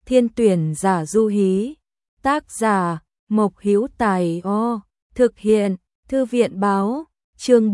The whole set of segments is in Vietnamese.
Thiên tuyển giả Du Hí. Tác giả Mộc Hữu Tài. Thực hiện Thư viện báo. Chương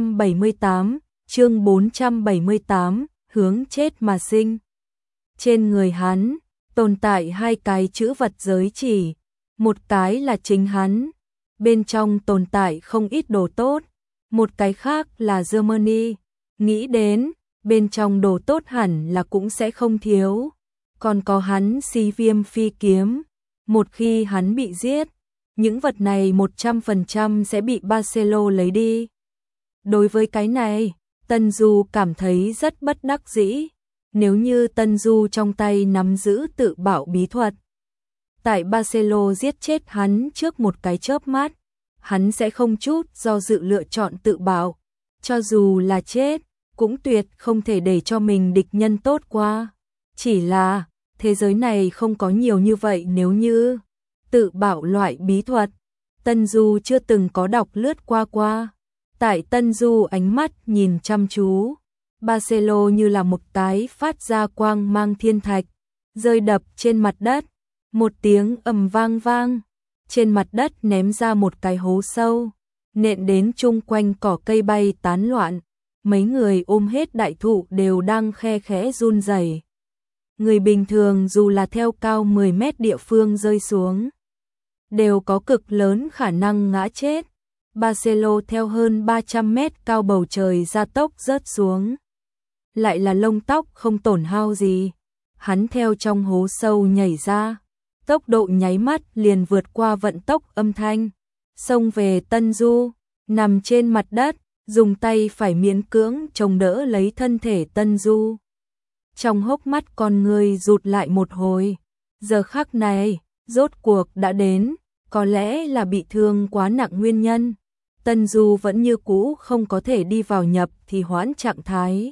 478, hướng chết mà sinh. Trên người hắn tồn tại hai cái chữ vật giới chỉ, một cái là chính hắn, bên trong tồn tại không ít đồ tốt, một cái khác là Germany, nghĩ đến bên trong đồ tốt hẳn là cũng sẽ không thiếu, còn có hắn Xí Viêm phi kiếm, một khi hắn bị giết, những vật này 100% sẽ bị Barcelo lấy đi. Đối với cái này, Tân Du cảm thấy rất bất đắc dĩ, nếu như Tân Du trong tay nắm giữ tự bảo bí thuật, tại Barcelo giết chết hắn trước một cái chớp mắt, hắn sẽ không chút do dự lựa chọn tự bảo, cho dù là chết, cũng tuyệt không thể để cho mình địch nhân tốt qua. Chỉ là, thế giới này không có nhiều như vậy, nếu như tự bảo loại bí thuật, Tân Du chưa từng có đọc lướt qua. Tại Tân Du ánh mắt nhìn chăm chú, Barcelo như là một cái phát ra quang mang thiên thạch, rơi đập trên mặt đất, một tiếng ầm vang vang, trên mặt đất ném ra một cái hố sâu, nện đến chung quanh cỏ cây bay tán loạn, mấy người ôm hết đại thụ đều đang khe khẽ run rẩy. Người bình thường dù là theo cao 10 mét địa phương rơi xuống, đều có cực lớn khả năng ngã chết. Barcelo theo hơn 300 mét cao bầu trời gia tốc rớt xuống, lại là lông tóc không tổn hao gì. Hắn theo trong hố sâu nhảy ra, tốc độ nháy mắt liền vượt qua vận tốc âm thanh, xông về Tân Du, nằm trên mặt đất, dùng tay phải miễn cưỡng chống đỡ lấy thân thể Tân Du. Trong hốc mắt con người rụt lại một hồi, giờ khắc này, rốt cuộc đã đến, có lẽ là bị thương quá nặng nguyên nhân. Tân Du vẫn như cũ không có thể đi vào nhập thì hoãn trạng thái.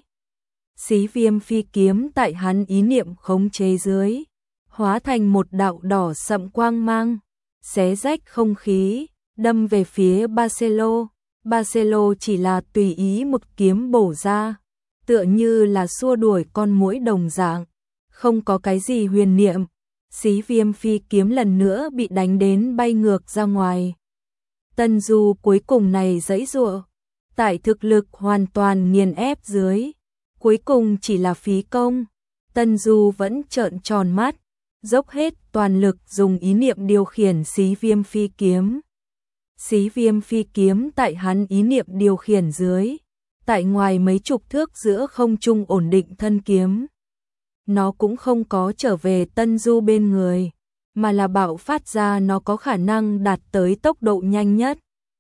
Xí Viêm phi kiếm tại hắn ý niệm khống chế dưới, hóa thành một đạo đỏ sậm quang mang, xé rách không khí, đâm về phía Barcelo. Barcelo chỉ là tùy ý một kiếm bổ ra, tựa như là xua đuổi con muỗi đồng dạng, không có cái gì huyền niệm. Xí Viêm phi kiếm lần nữa bị đánh đến bay ngược ra ngoài. Tân Du cuối cùng này giãy giụa, tại thực lực hoàn toàn nghiền ép dưới, cuối cùng chỉ là phí công. Tân Du vẫn trợn tròn mắt, dốc hết toàn lực dùng ý niệm điều khiển Xí Viêm phi kiếm. Xí Viêm phi kiếm tại hắn ý niệm điều khiển dưới, tại ngoài mấy chục thước giữa không trung ổn định thân kiếm. Nó cũng không có trở về Tân Du bên người, mà là bạo phát ra nó có khả năng đạt tới tốc độ nhanh nhất,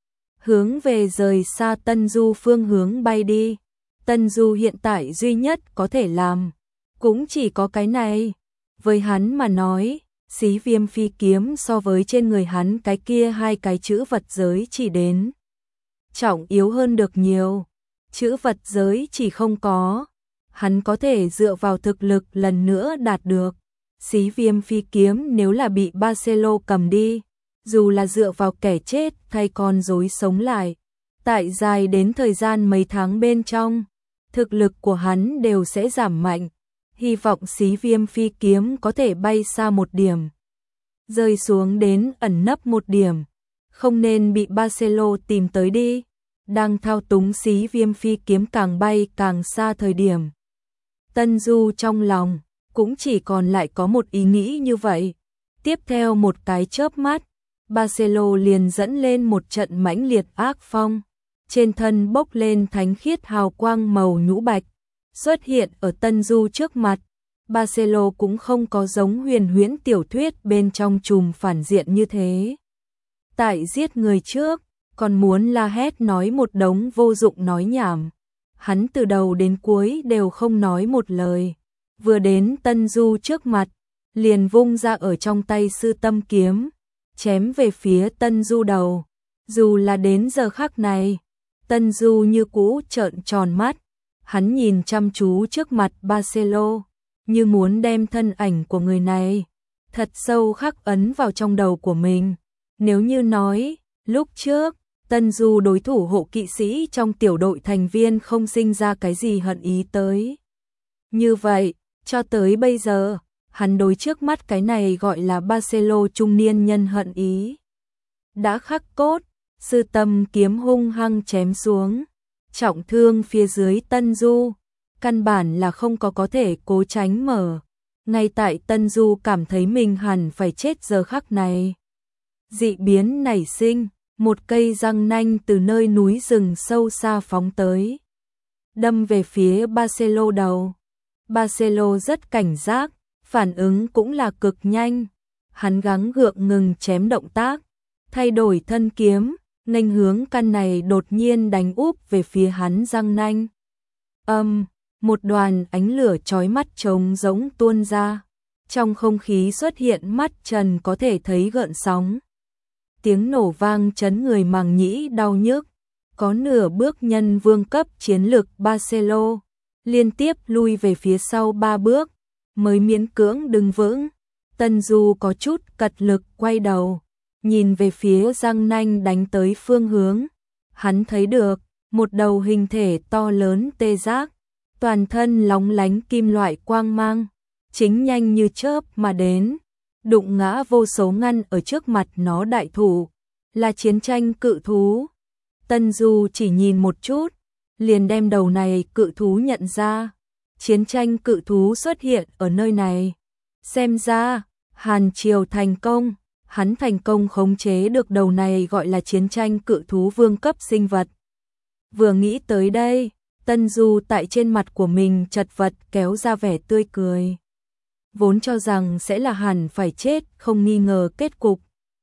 hướng về rời xa Tân Du phương hướng bay đi. Tân Du hiện tại duy nhất có thể làm cũng chỉ có cái này. Với hắn mà nói, Xí Viêm phi kiếm so với trên người hắn cái kia hai cái chữ vật giới chỉ đến trọng yếu hơn được nhiều. Chữ vật giới chỉ không có, hắn có thể dựa vào thực lực lần nữa đạt được. Xí Viêm phi kiếm nếu là bị Barcelo cầm đi, dù là dựa vào kẻ chết thay con rối sống lại, tại dài đến thời gian mấy tháng bên trong, thực lực của hắn đều sẽ giảm mạnh. Hy vọng Xí Viêm phi kiếm có thể bay xa một điểm, rơi xuống đến ẩn nấp một điểm, không nên bị Barcelo tìm tới đi. Đang thao túng Xí Viêm phi kiếm càng bay càng xa thời điểm, Tân Du trong lòng cũng chỉ còn lại có một ý nghĩ như vậy. Tiếp theo một cái chớp mắt, Barcelo liền dẫn lên một trận mãnh liệt ác phong, trên thân bốc lên thánh khiết hào quang màu nhũ bạch, xuất hiện ở Tân Du trước mặt. Barcelo cũng không có giống huyền huyễn tiểu thuyết bên trong trùm phản diện như thế, tại giết người trước còn muốn la hét nói một đống vô dụng nói nhảm. Hắn từ đầu đến cuối đều không nói một lời, vừa đến Tân Du trước mặt, liền vung ra ở trong tay sư tâm kiếm, chém về phía Tân Du đầu. Dù là đến giờ khắc này, Tân Du như cũ trợn tròn mắt, hắn nhìn chăm chú trước mặt Barcelo, như muốn đem thân ảnh của người này thật sâu khắc ấn vào trong đầu của mình. Nếu như nói, lúc trước, Tân Du đối thủ hộ kỵ sĩ trong tiểu đội thành viên không sinh ra cái gì hận ý tới, như vậy, cho tới bây giờ, hắn đối trước mắt cái này gọi là Barcelo trung niên nhân hận ý đã khắc cốt, sư tâm kiếm hung hăng chém xuống, trọng thương phía dưới Tân Du, căn bản là không có thể cố tránh mở. Ngay tại Tân Du cảm thấy mình hẳn phải chết giờ khắc này, dị biến nảy sinh, một cây răng nanh từ nơi núi rừng sâu xa phóng tới, đâm về phía Barcelo đầu. Barcelo rất cảnh giác, phản ứng cũng là cực nhanh, hắn gắng gượng ngừng chém động tác, thay đổi thân kiếm, nghênh hướng căn này đột nhiên đánh úp về phía hắn răng nanh. Một đoàn ánh lửa chói mắt trống rỗng tuôn ra, trong không khí xuất hiện mắt trần có thể thấy gợn sóng. Tiếng nổ vang chấn người màng nhĩ đau nhức, có nửa bước nhân vương cấp chiến lực Barcelo, liên tiếp lui về phía sau 3 bước, mới miễn cưỡng đứng vững. Tân Du có chút cật lực quay đầu, nhìn về phía răng nanh đánh tới phương hướng. Hắn thấy được một đầu hình thể to lớn tê giác, toàn thân lóng lánh kim loại quang mang, chính nhanh như chớp mà đến, đụng ngã vô số ngăn ở trước mặt nó đại thủ, là chiến tranh cự thú. Tân Du chỉ nhìn một chút, liền đem đầu này cự thú nhận ra. Chiến tranh cự thú xuất hiện ở nơi này. Xem ra, Hàn Triều thành công, hắn thành công khống chế được đầu này gọi là chiến tranh cự thú vương cấp sinh vật. Vừa nghĩ tới đây, Tân Du tại trên mặt của mình chật vật kéo ra vẻ tươi cười. Vốn cho rằng sẽ là hẳn phải chết, không nghi ngờ kết cục.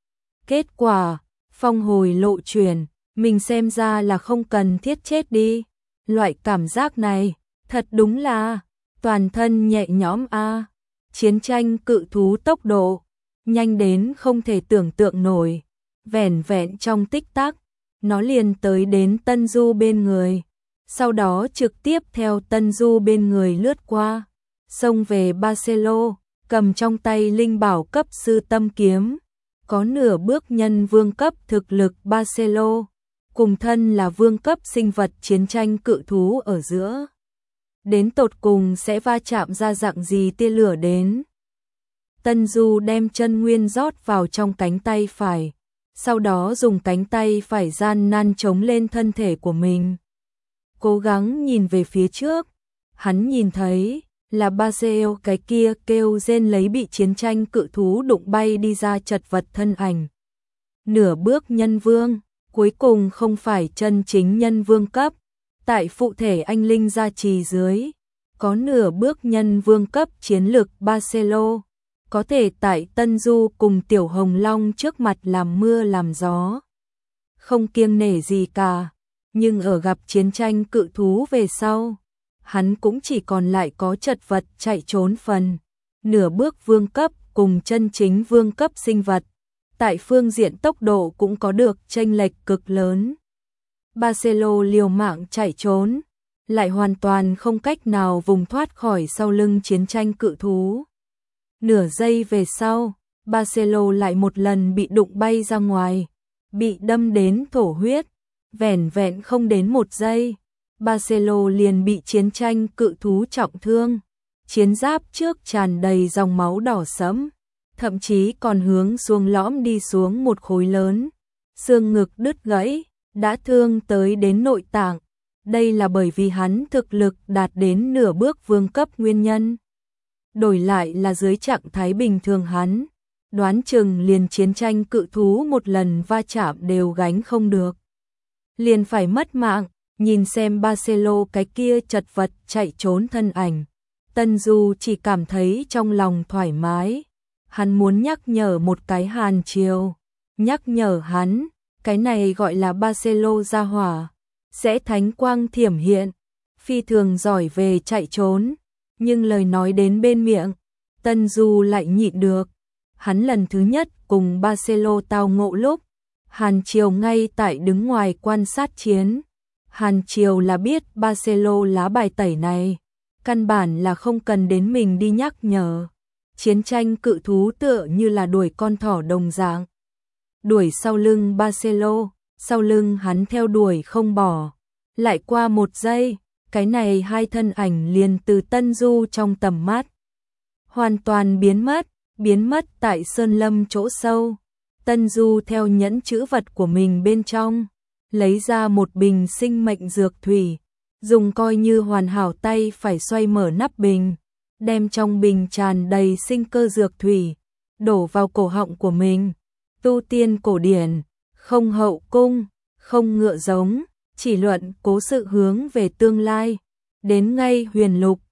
Kết quả, phong hồi lộ chuyển, mình xem ra là không cần thiết chết đi. Loại cảm giác này, thật đúng là toàn thân nhẹ nhõm a. Chiến tranh cự thú tốc độ nhanh đến không thể tưởng tượng nổi, vẻn vẹn trong tích tắc, nó liền tới đến Tân Du bên người, sau đó trực tiếp theo Tân Du bên người lướt qua, xông về Barcelo, cầm trong tay linh bảo cấp sư tâm kiếm, có nửa bước nhân vương cấp thực lực Barcelo, cùng thân là vương cấp sinh vật chiến tranh cự thú ở giữa. Đến tột cùng sẽ va chạm ra dạng gì tia lửa đến. Tân Du đem chân nguyên rót vào trong cánh tay phải, sau đó dùng cánh tay phải gian nan chống lên thân thể của mình. Cố gắng nhìn về phía trước, hắn nhìn thấy là Barcelo cái kia kêu rên lấy bị chiến tranh cự thú đụng bay đi ra chật vật thân ảnh. Nửa bước nhân vương, cuối cùng không phải chân chính nhân vương cấp, tại phụ thể anh linh gia trì dưới, có nửa bước nhân vương cấp chiến lực Barcelo, có thể tại Tân Du cùng Tiểu Hồng Long trước mặt làm mưa làm gió, không kiêng nể gì cả, nhưng ở gặp chiến tranh cự thú về sau, hắn cũng chỉ còn lại có chật vật chạy trốn phần, nửa bước vương cấp cùng chân chính vương cấp sinh vật, tại phương diện tốc độ cũng có được chênh lệch cực lớn. Barcelo liều mạng chạy trốn, lại hoàn toàn không cách nào vùng thoát khỏi sau lưng chiến tranh cự thú. Nửa giây về sau, Barcelo lại một lần bị đụng bay ra ngoài, bị đâm đến thổ huyết, vẻn vẹn không đến 1 giây, Barcelo liền bị chiến tranh cự thú trọng thương, chiến giáp trước tràn đầy dòng máu đỏ sẫm, thậm chí còn hướng xuống lõm đi xuống một khối lớn, xương ngực đứt gãy, đã thương tới đến nội tạng. Đây là bởi vì hắn thực lực đạt đến nửa bước vương cấp nguyên nhân. Đổi lại là dưới trạng thái bình thường hắn, đoán chừng liền chiến tranh cự thú một lần va chạm đều gánh không được. Liền phải mất mạng, nhìn xem Barcelo cái kia chật vật chạy trốn thân ảnh. Tân Du chỉ cảm thấy trong lòng thoải mái. Hắn muốn nhắc nhở một cái Hàn Triều, nhắc nhở hắn, cái này gọi là Barcelo gia hỏa, sẽ thánh quang thiểm hiện, phi thường giỏi về chạy trốn, nhưng lời nói đến bên miệng, Tân Du lại nhịn được. Hắn lần thứ nhất cùng Barcelo tao ngộ lúc, Hàn Triều ngay tại đứng ngoài quan sát chiến. Hàn Triều là biết Barcelo lá bài tẩy này, căn bản là không cần đến mình đi nhắc nhở. Chiến tranh cự thú tựa như là đuổi con thỏ đồng dạng, đuổi sau lưng Barcelo, sau lưng hắn theo đuổi không bỏ. Lại qua 1 giây, cái này hai thân ảnh liền từ Tân Du trong tầm mắt hoàn toàn biến mất tại sơn lâm chỗ sâu. Tân Du theo nhẫn chữ vật của mình bên trong, lấy ra một bình sinh mệnh dược thủy, dùng coi như hoàn hảo tay phải xoay mở nắp bình, đem trong bình tràn đầy sinh cơ dược thủy, đổ vào cổ họng của mình. Tu tiên cổ điển, không hậu cung, không ngựa giống, chỉ luận cố sự hướng về tương lai. Đến ngay huyền lục,